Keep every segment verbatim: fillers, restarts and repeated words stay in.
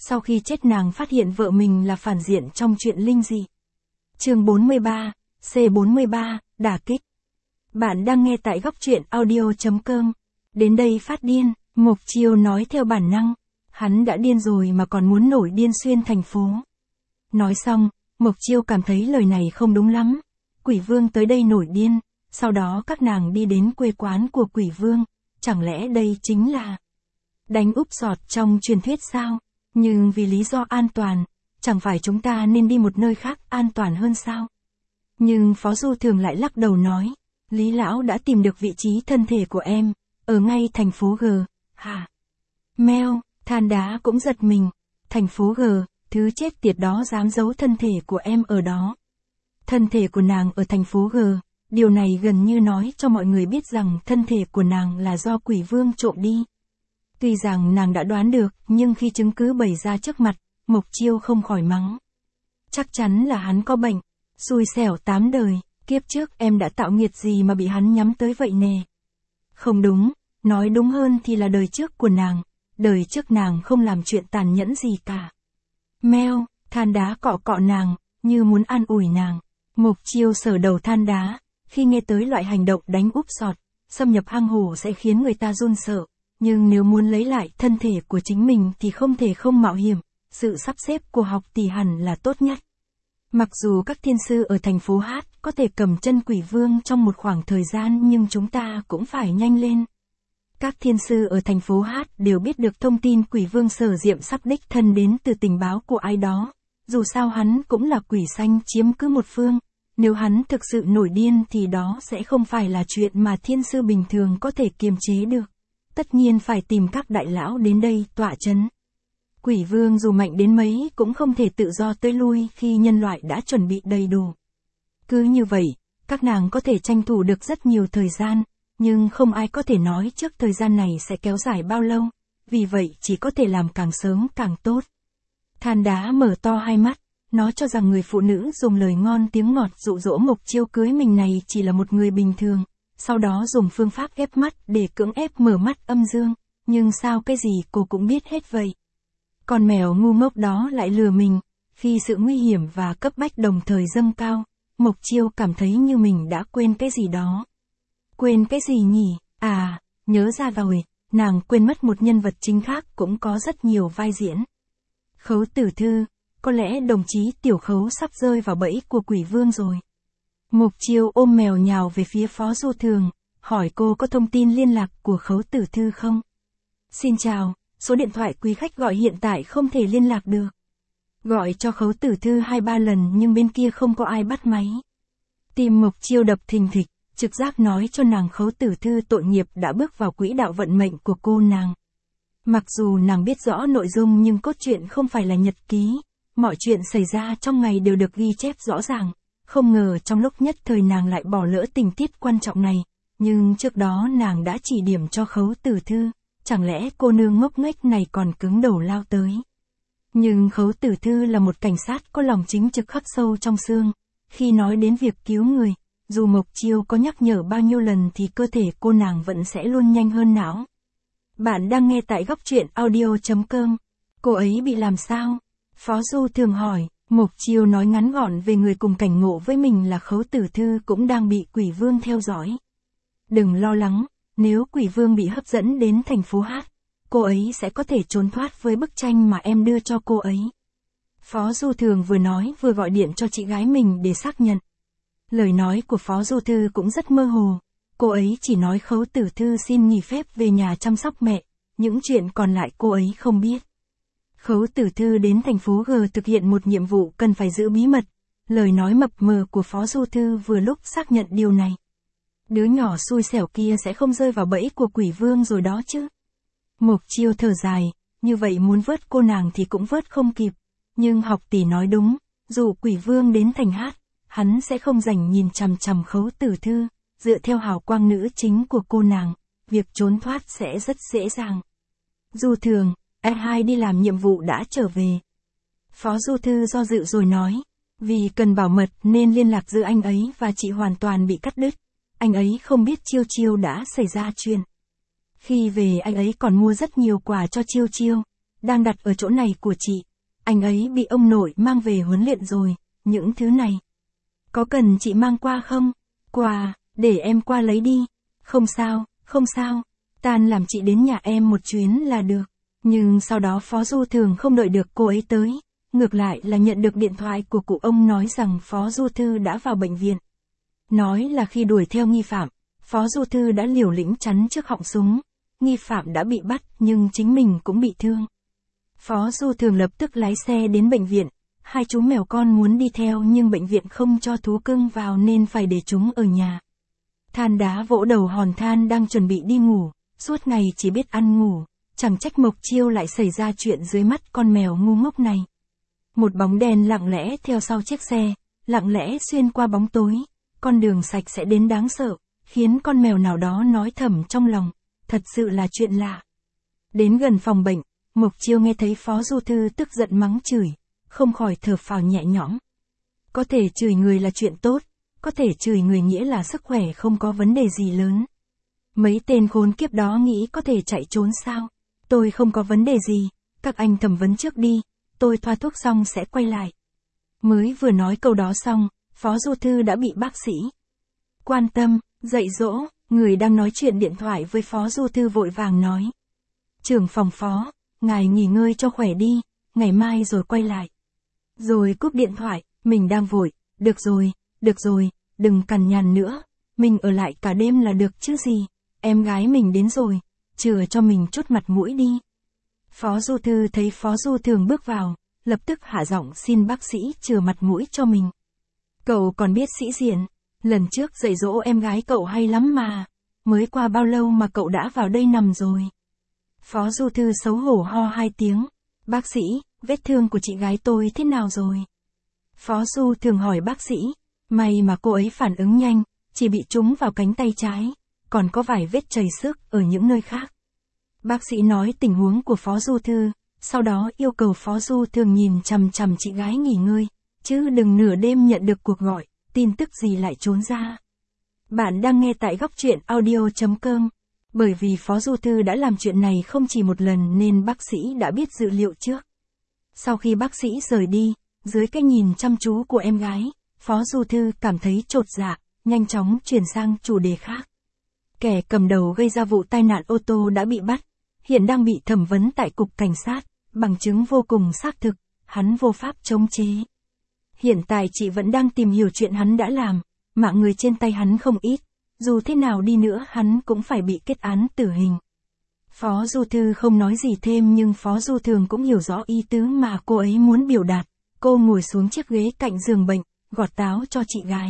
sau khi chết nàng phát hiện vợ mình là phản diện trong chuyện linh dị. Chương bốn mươi ba, C bốn mươi ba, đả kích. Bạn đang nghe tại góc truyện audio chấm com. Đến đây phát điên, Mộc Chiêu nói theo bản năng. Hắn đã điên rồi mà còn muốn nổi điên xuyên thành phố. Nói xong, Mộc Chiêu cảm thấy lời này không đúng lắm. Quỷ vương tới đây nổi điên, sau đó các nàng đi đến quê quán của quỷ vương. Chẳng lẽ đây chính là đánh úp sọt trong truyền thuyết sao? Nhưng vì lý do an toàn, chẳng phải chúng ta nên đi một nơi khác an toàn hơn sao? Nhưng Phó Du Thường lại lắc đầu nói, Lý Lão đã tìm được vị trí thân thể của em, ở ngay thành phố G, hả? Meo, Than Đá cũng giật mình, thành phố G, thứ chết tiệt đó dám giấu thân thể của em ở đó. Thân thể của nàng ở thành phố G, điều này gần như nói cho mọi người biết rằng thân thể của nàng là do quỷ vương trộm đi. Tuy rằng nàng đã đoán được, nhưng khi chứng cứ bày ra trước mặt, Mộc Chiêu không khỏi mắng. Chắc chắn là hắn có bệnh, xui xẻo tám đời, kiếp trước em đã tạo nghiệt gì mà bị hắn nhắm tới vậy nè. Không đúng, nói đúng hơn thì là đời trước của nàng, đời trước nàng không làm chuyện tàn nhẫn gì cả. Meo, Than Đá cọ cọ nàng, như muốn an ủi nàng. Mộc Chiêu sờ đầu Than Đá, khi nghe tới loại hành động đánh úp sọt, xâm nhập hang hổ sẽ khiến người ta run sợ. Nhưng nếu muốn lấy lại thân thể của chính mình thì không thể không mạo hiểm, sự sắp xếp của học tỷ hẳn là tốt nhất. Mặc dù các thiên sư ở thành phố Hát có thể cầm chân quỷ vương trong một khoảng thời gian nhưng chúng ta cũng phải nhanh lên. Các thiên sư ở thành phố Hát đều biết được thông tin quỷ vương Sở Diệm sắp đích thân đến từ tình báo của ai đó. Dù sao hắn cũng là quỷ xanh chiếm cứ một phương. Nếu hắn thực sự nổi điên thì đó sẽ không phải là chuyện mà thiên sư bình thường có thể kiềm chế được. Tất nhiên phải tìm các đại lão đến đây tọa chấn. Quỷ vương dù mạnh đến mấy cũng không thể tự do tới lui khi nhân loại đã chuẩn bị đầy đủ. Cứ như vậy, các nàng có thể tranh thủ được rất nhiều thời gian, nhưng không ai có thể nói trước thời gian này sẽ kéo dài bao lâu, vì vậy chỉ có thể làm càng sớm càng tốt. Than Đá mở to hai mắt, nó cho rằng người phụ nữ dùng lời ngon tiếng ngọt dụ dỗ Mộc Chiêu cưới mình này chỉ là một người bình thường. Sau đó dùng phương pháp ghép mắt để cưỡng ép mở mắt âm dương, nhưng sao cái gì cô cũng biết hết vậy. Con mèo ngu ngốc đó lại lừa mình, khi sự nguy hiểm và cấp bách đồng thời dâng cao, Mộc Chiêu cảm thấy như mình đã quên cái gì đó. Quên cái gì nhỉ? À, nhớ ra rồi, nàng quên mất một nhân vật chính khác cũng có rất nhiều vai diễn. Khấu Tử Thư, có lẽ đồng chí Tiểu Khấu sắp rơi vào bẫy của quỷ vương rồi. Mộc Chiêu ôm mèo nhào về phía Phó Du Thường, hỏi cô có thông tin liên lạc của Khấu Tử Thư không? Xin chào, số điện thoại quý khách gọi hiện tại không thể liên lạc được. Gọi cho Khấu Tử Thư hai ba lần nhưng bên kia không có ai bắt máy. Tim Mộc Chiêu đập thình thịch, trực giác nói cho nàng Khấu Tử Thư tội nghiệp đã bước vào quỹ đạo vận mệnh của cô nàng. Mặc dù nàng biết rõ nội dung nhưng cốt truyện không phải là nhật ký, mọi chuyện xảy ra trong ngày đều được ghi chép rõ ràng. Không ngờ trong lúc nhất thời nàng lại bỏ lỡ tình tiết quan trọng này, nhưng trước đó nàng đã chỉ điểm cho Khấu Tử Thư, chẳng lẽ cô nương ngốc nghếch này còn cứng đầu lao tới. Nhưng Khấu Tử Thư là một cảnh sát có lòng chính trực khắc sâu trong xương, khi nói đến việc cứu người, dù Mộc Chiêu có nhắc nhở bao nhiêu lần thì cơ thể cô nàng vẫn sẽ luôn nhanh hơn não. Bạn đang nghe tại góc truyện audio chấm com. Cô ấy bị làm sao? Phó Du Thường hỏi. Mộc Chiêu nói ngắn gọn về người cùng cảnh ngộ với mình là Khấu Tử Thư cũng đang bị quỷ vương theo dõi. Đừng lo lắng, nếu quỷ vương bị hấp dẫn đến thành phố Hát, cô ấy sẽ có thể trốn thoát với bức tranh mà em đưa cho cô ấy. Phó Du Thường vừa nói vừa gọi điện cho chị gái mình để xác nhận. Lời nói của Phó Du Thư cũng rất mơ hồ, cô ấy chỉ nói Khấu Tử Thư xin nghỉ phép về nhà chăm sóc mẹ, những chuyện còn lại cô ấy không biết. Khấu Tử Thư đến thành phố G thực hiện một nhiệm vụ cần phải giữ bí mật, lời nói mập mờ của Phó Du Thư vừa lúc xác nhận điều này. Đứa nhỏ xui xẻo kia sẽ không rơi vào bẫy của quỷ vương rồi đó chứ. Mộc Chiêu thở dài, như vậy muốn vớt cô nàng thì cũng vớt không kịp, nhưng học tỷ nói đúng, dù quỷ vương đến thành Hát, hắn sẽ không rảnh nhìn chằm chằm Khấu Tử Thư, dựa theo hào quang nữ chính của cô nàng, việc trốn thoát sẽ rất dễ dàng. Du Thường, anh hai đi làm nhiệm vụ đã trở về. Phó Du Thư do dự rồi nói, vì cần bảo mật nên liên lạc giữa anh ấy và chị hoàn toàn bị cắt đứt. Anh ấy không biết Chiêu Chiêu đã xảy ra chuyện. Khi về anh ấy còn mua rất nhiều quà cho Chiêu Chiêu. đang đặt ở chỗ này của chị. Anh ấy bị ông nội mang về huấn luyện rồi, những thứ này. Có cần chị mang qua không? Qua, để em qua lấy đi. Không sao, không sao. Tan làm chị đến nhà em một chuyến là được. Nhưng sau đó Phó Du Thường không đợi được cô ấy tới. Ngược lại là nhận được điện thoại của cụ ông nói rằng Phó Du Thư đã vào bệnh viện. Nói là khi đuổi theo nghi phạm, Phó Du Thư đã liều lĩnh chắn trước họng súng. Nghi phạm đã bị bắt nhưng chính mình cũng bị thương. Phó Du Thường lập tức lái xe đến bệnh viện. Hai chú mèo con muốn đi theo nhưng bệnh viện không cho thú cưng vào nên phải để chúng ở nhà. Than đá vỗ đầu Hòn Than đang chuẩn bị đi ngủ, suốt ngày chỉ biết ăn ngủ, chẳng trách Mộc Chiêu lại xảy ra chuyện dưới mắt con mèo ngu ngốc này. Một bóng đen lặng lẽ theo sau chiếc xe, lặng lẽ xuyên qua bóng tối, con đường sạch sẽ đến đáng sợ, khiến con mèo nào đó nói thầm trong lòng, thật sự là chuyện lạ. Đến gần phòng bệnh, Mộc Chiêu nghe thấy Phó Du Thư tức giận mắng chửi, không khỏi thở phào nhẹ nhõm. Có thể chửi người là chuyện tốt, có thể chửi người nghĩa là sức khỏe không có vấn đề gì lớn. Mấy tên khốn kiếp đó nghĩ có thể chạy trốn sao? Tôi không có vấn đề gì, các anh thẩm vấn trước đi, tôi thoa thuốc xong sẽ quay lại. Mới vừa nói câu đó xong, Phó Du Thư đã bị bác sĩ quan tâm, dạy dỗ, người đang nói chuyện điện thoại với Phó Du Thư vội vàng nói. Trưởng phòng Phó, ngài nghỉ ngơi cho khỏe đi, ngày mai rồi quay lại. Rồi cúp điện thoại, mình đang vội, được rồi, được rồi, đừng cằn nhằn nữa, mình ở lại cả đêm là được chứ gì, em gái mình đến rồi, chừa cho mình chút mặt mũi đi. Phó Du Thư thấy Phó Du Thường bước vào, lập tức hạ giọng xin bác sĩ chừa mặt mũi cho mình. Cậu còn biết sĩ diện, lần trước dạy dỗ em gái cậu hay lắm mà, mới qua bao lâu mà cậu đã vào đây nằm rồi. Phó Du Thư xấu hổ ho hai tiếng, bác sĩ, vết thương của chị gái tôi thế nào rồi? Phó Du Thường hỏi bác sĩ, may mà cô ấy phản ứng nhanh, chỉ bị trúng vào cánh tay trái, còn có vài vết chảy xước ở những nơi khác. Bác sĩ nói tình huống của Phó Du Thư, sau đó yêu cầu Phó Du Thường nhìn chằm chằm chị gái nghỉ ngơi, chứ đừng nửa đêm nhận được cuộc gọi, tin tức gì lại trốn ra. Bạn đang nghe tại góc truyện audio chấm com. Bởi vì Phó Du Thư đã làm chuyện này không chỉ một lần nên bác sĩ đã biết dự liệu trước. Sau khi bác sĩ rời đi, dưới cái nhìn chăm chú của em gái, Phó Du Thư cảm thấy chột dạ, nhanh chóng chuyển sang chủ đề khác. Kẻ cầm đầu gây ra vụ tai nạn ô tô đã bị bắt, hiện đang bị thẩm vấn tại cục cảnh sát, bằng chứng vô cùng xác thực, hắn vô pháp chống chế. Hiện tại chị vẫn đang tìm hiểu chuyện hắn đã làm, mạng người trên tay hắn không ít, dù thế nào đi nữa hắn cũng phải bị kết án tử hình. Phó Du Thư không nói gì thêm nhưng Phó Du Thường cũng hiểu rõ ý tứ mà cô ấy muốn biểu đạt. Cô ngồi xuống chiếc ghế cạnh giường bệnh, gọt táo cho chị gái.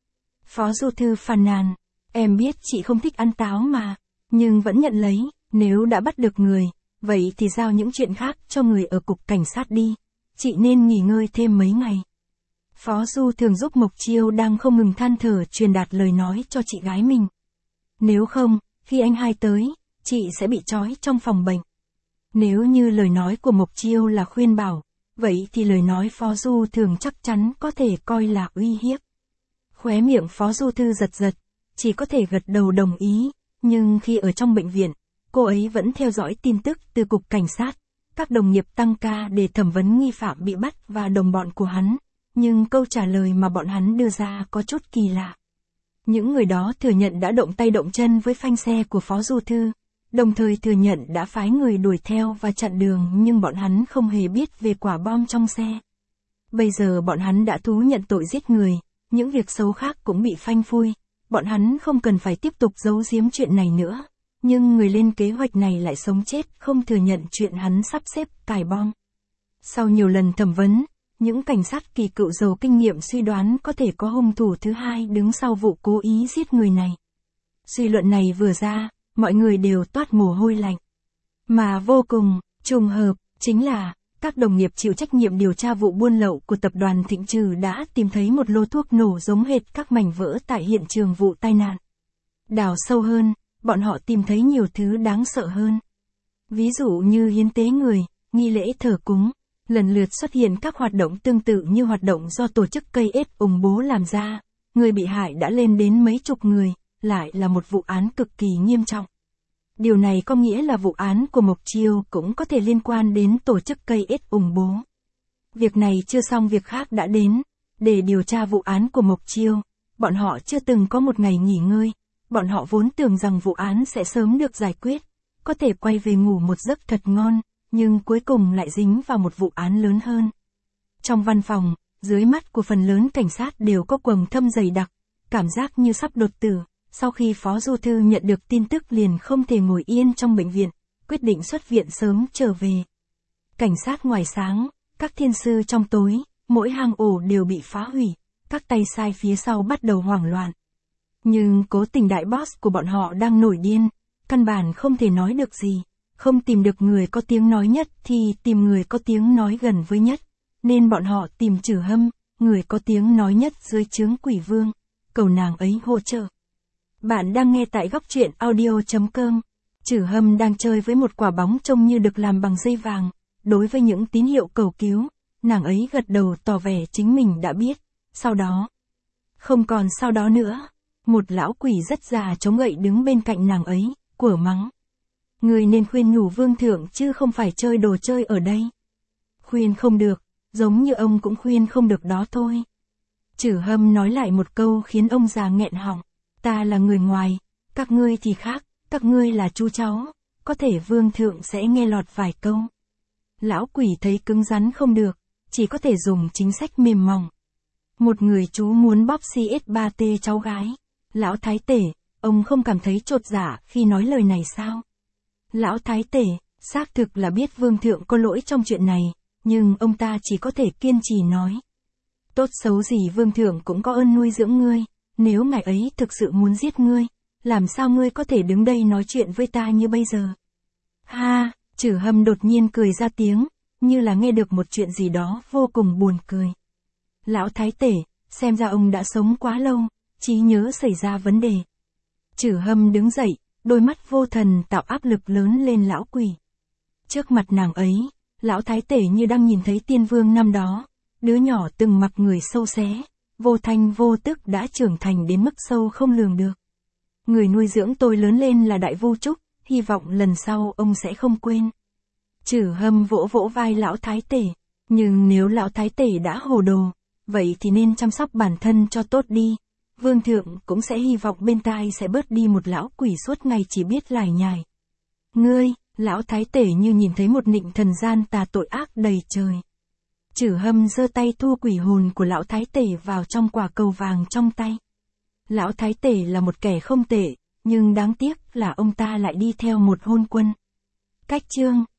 Phó Du Thư phàn nàn, em biết chị không thích ăn táo mà, nhưng vẫn nhận lấy, nếu đã bắt được người, vậy thì giao những chuyện khác cho người ở cục cảnh sát đi, chị nên nghỉ ngơi thêm mấy ngày. Phó Du Thường giúp Mộc Chiêu đang không ngừng than thở truyền đạt lời nói cho chị gái mình. Nếu không, khi anh hai tới, chị sẽ bị trói trong phòng bệnh. Nếu như lời nói của Mộc Chiêu là khuyên bảo, vậy thì lời nói Phó Du Thường chắc chắn có thể coi là uy hiếp. Khóe miệng Phó Du Thư giật giật, chỉ có thể gật đầu đồng ý, nhưng khi ở trong bệnh viện, cô ấy vẫn theo dõi tin tức từ cục cảnh sát, các đồng nghiệp tăng ca để thẩm vấn nghi phạm bị bắt và đồng bọn của hắn, nhưng câu trả lời mà bọn hắn đưa ra có chút kỳ lạ. Những người đó thừa nhận đã động tay động chân với phanh xe của Phó Du Thư, đồng thời thừa nhận đã phái người đuổi theo và chặn đường nhưng bọn hắn không hề biết về quả bom trong xe. Bây giờ bọn hắn đã thú nhận tội giết người, những việc xấu khác cũng bị phanh phui, bọn hắn không cần phải tiếp tục giấu giếm chuyện này nữa, nhưng người lên kế hoạch này lại sống chết không thừa nhận chuyện hắn sắp xếp cài bom. Sau nhiều lần thẩm vấn, những cảnh sát kỳ cựu giàu kinh nghiệm suy đoán có thể có hung thủ thứ hai đứng sau vụ cố ý giết người này. Suy luận này vừa ra, mọi người đều toát mồ hôi lạnh. Mà vô cùng trùng hợp, chính là, các đồng nghiệp chịu trách nhiệm điều tra vụ buôn lậu của tập đoàn Thịnh Trừ đã tìm thấy một lô thuốc nổ giống hệt các mảnh vỡ tại hiện trường vụ tai nạn. Đào sâu hơn, bọn họ tìm thấy nhiều thứ đáng sợ hơn. Ví dụ như hiến tế người, nghi lễ thờ cúng, lần lượt xuất hiện các hoạt động tương tự như hoạt động do tổ chức cây ết ủng bố làm ra, người bị hại đã lên đến mấy chục người, lại là một vụ án cực kỳ nghiêm trọng. Điều này có nghĩa là vụ án của Mộc Chiêu cũng có thể liên quan đến tổ chức cây ết ủng bố. Việc này chưa xong việc khác đã đến. Để điều tra vụ án của Mộc Chiêu, bọn họ chưa từng có một ngày nghỉ ngơi. Bọn họ vốn tưởng rằng vụ án sẽ sớm được giải quyết, có thể quay về ngủ một giấc thật ngon, nhưng cuối cùng lại dính vào một vụ án lớn hơn. Trong văn phòng, dưới mắt của phần lớn cảnh sát đều có quầng thâm dày đặc, cảm giác như sắp đột tử. Sau khi Phó Du Thư nhận được tin tức liền không thể ngồi yên trong bệnh viện, quyết định xuất viện sớm trở về. Cảnh sát ngoài sáng, các thiên sư trong tối, mỗi hang ổ đều bị phá hủy, các tay sai phía sau bắt đầu hoảng loạn. Nhưng cố tình đại boss của bọn họ đang nổi điên, căn bản không thể nói được gì, không tìm được người có tiếng nói nhất thì tìm người có tiếng nói gần với nhất, nên bọn họ tìm Trử Hâm, người có tiếng nói nhất dưới trướng Quỷ Vương, cầu nàng ấy hỗ trợ. Bạn đang nghe tại góc truyện audio chấm com. Trử Hâm đang chơi với một quả bóng trông như được làm bằng dây vàng, đối với những tín hiệu cầu cứu, nàng ấy gật đầu tỏ vẻ chính mình đã biết, sau đó. Không còn sau đó nữa, một lão quỷ rất già chống gậy đứng bên cạnh nàng ấy, của mắng. Người nên khuyên nhủ vương thượng chứ không phải chơi đồ chơi ở đây. Khuyên không được, giống như ông cũng khuyên không được đó thôi. Trử Hâm nói lại một câu khiến ông già nghẹn họng. Ta là người ngoài, các ngươi thì khác, các ngươi là chú cháu, có thể vương thượng sẽ nghe lọt vài câu. Lão quỷ thấy cứng rắn không được, chỉ có thể dùng chính sách mềm mỏng. Một người chú muốn bóp xê ét ba T cháu gái. Lão thái tể, ông không cảm thấy chột dạ khi nói lời này sao? Lão thái tể, xác thực là biết vương thượng có lỗi trong chuyện này, nhưng ông ta chỉ có thể kiên trì nói. Tốt xấu gì vương thượng cũng có ơn nuôi dưỡng ngươi, nếu ngài ấy thực sự muốn giết ngươi, làm sao ngươi có thể đứng đây nói chuyện với ta như bây giờ? Ha, Trử Hâm đột nhiên cười ra tiếng, như là nghe được một chuyện gì đó vô cùng buồn cười. Lão thái tể, xem ra ông đã sống quá lâu, trí nhớ xảy ra vấn đề. Trử Hâm đứng dậy, đôi mắt vô thần tạo áp lực lớn lên lão quỷ. Trước mặt nàng ấy, lão thái tể như đang nhìn thấy tiên vương năm đó, đứa nhỏ từng mặc người sâu xé, vô thanh vô tức đã trưởng thành đến mức sâu không lường được. Người nuôi dưỡng tôi lớn lên là Đại Vu Trúc, hy vọng lần sau ông sẽ không quên. Trử Hâm vỗ vỗ vai lão thái tể, nhưng nếu lão thái tể đã hồ đồ, vậy thì nên chăm sóc bản thân cho tốt đi. Vương thượng cũng sẽ hy vọng bên tai sẽ bớt đi một lão quỷ suốt ngày chỉ biết lải nhải. Ngươi, lão thái tể như nhìn thấy một nịnh thần gian tà tội ác đầy trời. Trử Hâm giơ tay thu quỷ hồn của lão thái tể vào trong quả cầu vàng trong tay. Lão thái tể là một kẻ không tệ, nhưng đáng tiếc là ông ta lại đi theo một hôn quân. Cách chương